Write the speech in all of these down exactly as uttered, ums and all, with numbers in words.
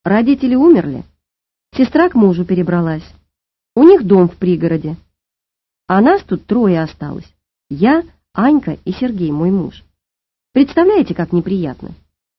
Родители умерли, сестра к мужу перебралась. У них дом в пригороде. А нас тут трое осталось. Я, Анька и Сергей, мой муж. Представляете, как неприятно?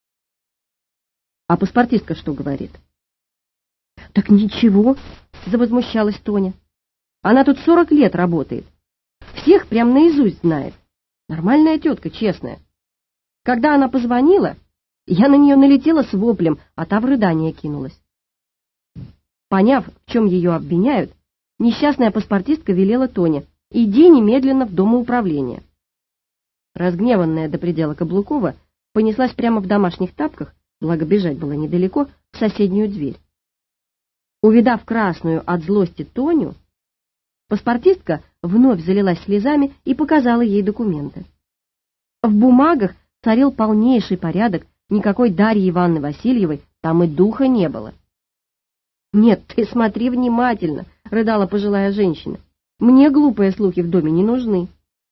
А паспортистка что говорит? Так ничего, завозмущалась Тоня. Она тут сорок лет работает. Всех прям наизусть знает. Нормальная тетка, честная. Когда она позвонила, я на нее налетела с воплем, а та в рыдание кинулась. Поняв, в чем ее обвиняют, несчастная паспортистка велела Тоне: иди немедленно в домоуправление. Разгневанная до предела Каблукова понеслась прямо в домашних тапках, благо бежать было недалеко, в соседнюю дверь. Увидав красную от злости Тоню, паспортистка вновь залилась слезами и показала ей документы. В бумагах царил полнейший порядок, никакой Дарьи Ивановны Васильевой там и духа не было. «Нет, ты смотри внимательно», — рыдала пожилая женщина. «Мне глупые слухи в доме не нужны».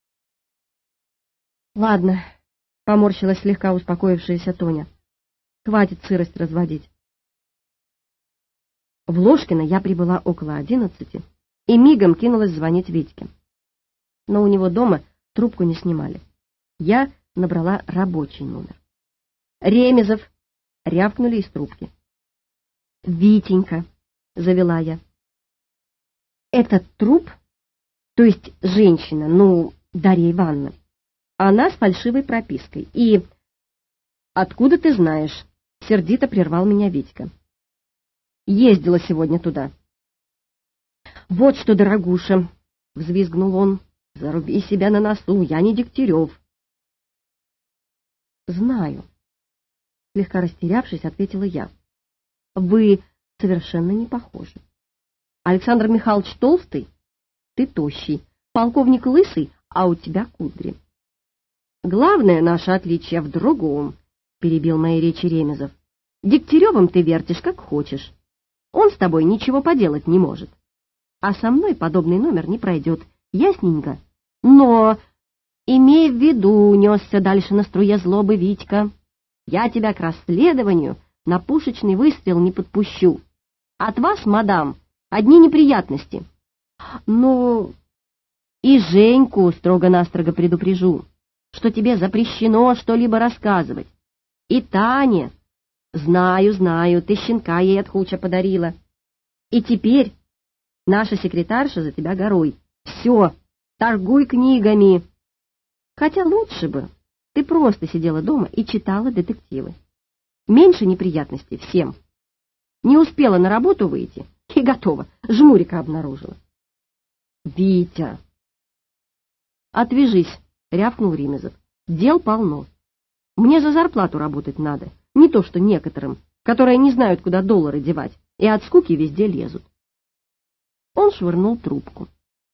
«Ладно», — поморщилась слегка успокоившаяся Тоня. «Хватит сырость разводить». В Ложкино я прибыла около одиннадцати и мигом кинулась звонить Витьке. Но у него дома трубку не снимали. Я набрала рабочий номер. «Ремезов!» — рявкнули из трубки. «Витенька!» — завела я. «Этот труп, то есть женщина, ну, Дарья Ивановна, она с фальшивой пропиской. И...» «Откуда ты знаешь?» — сердито прервал меня Витька. «Ездила сегодня туда». «Вот что, дорогуша!» — взвизгнул он. «Заруби себя на носу, я не Дегтярев». «Знаю», — слегка растерявшись, ответила я. «Вы совершенно не похожи. Александр Михайлович толстый, ты тощий, полковник лысый, а у тебя кудри». «Главное наше отличие в другом», — перебил мои речи Ремезов. «Дегтяревым ты вертишь как хочешь. Он с тобой ничего поделать не может. А со мной подобный номер не пройдет, ясненько. Но, имей в виду, несся дальше на струе злобы Витька, я тебя к расследованию на пушечный выстрел не подпущу. От вас, мадам, одни неприятности. Но и Женьку строго-настрого предупрежу, что тебе запрещено что-либо рассказывать. И Тане, знаю, знаю, ты щенка ей от Хуча подарила. И теперь наша секретарша за тебя горой. Все, торгуй книгами. Хотя лучше бы ты просто сидела дома и читала детективы. Меньше неприятностей всем. Не успела на работу выйти и готова, жмурика обнаружила». «Витя!» «Отвяжись», — рявкнул Ремезов. «Дел полно. Мне за зарплату работать надо, не то что некоторым, которые не знают, куда доллары девать, и от скуки везде лезут». Он швырнул трубку.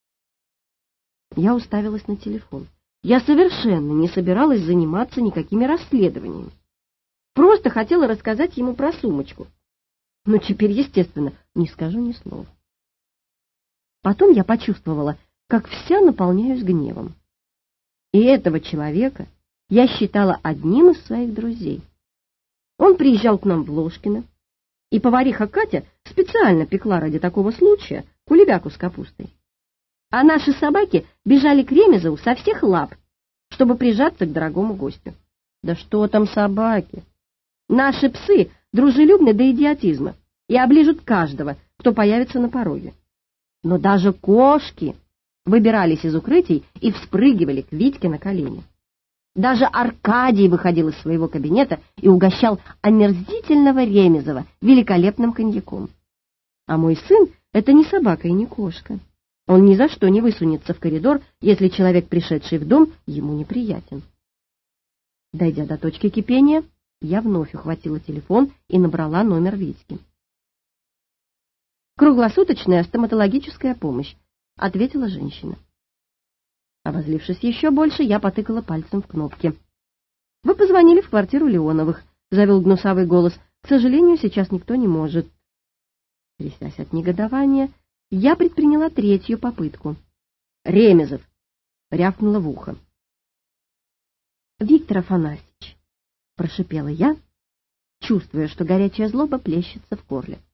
Я уставилась на телефон. Я совершенно не собиралась заниматься никакими расследованиями. Просто хотела рассказать ему про сумочку. Но теперь, естественно, не скажу ни слова. Потом я почувствовала, как вся наполняюсь гневом. И этого человека я считала одним из своих друзей. Он приезжал к нам в Ложкино, и повариха Катя специально пекла ради такого случая кулебяку с капустой. А наши собаки бежали к Ремезову со всех лап, чтобы прижаться к дорогому гостю. Да что там собаки? Наши псы дружелюбны до идиотизма и оближут каждого, кто появится на пороге. Но даже кошки выбирались из укрытий и вспрыгивали к Витьке на колени. Даже Аркадий выходил из своего кабинета и угощал омерзительного Ремезова великолепным коньяком. А мой сын — это не собака и не кошка. Он ни за что не высунется в коридор, если человек, пришедший в дом, ему неприятен. Дойдя до точки кипения, я вновь ухватила телефон и набрала номер Витьки. «Круглосуточная стоматологическая помощь», — ответила женщина. Обозлившись еще больше, я потыкала пальцем в кнопки. «Вы позвонили в квартиру Леоновых», — завел гнусавый голос. «К сожалению, сейчас никто не может». Трясясь от негодования, я предприняла третью попытку. «Ремезов!» — рявкнула в ухо. «Виктор Афанасьевич!» — прошипела я, чувствуя, что горячая злоба плещется в горле.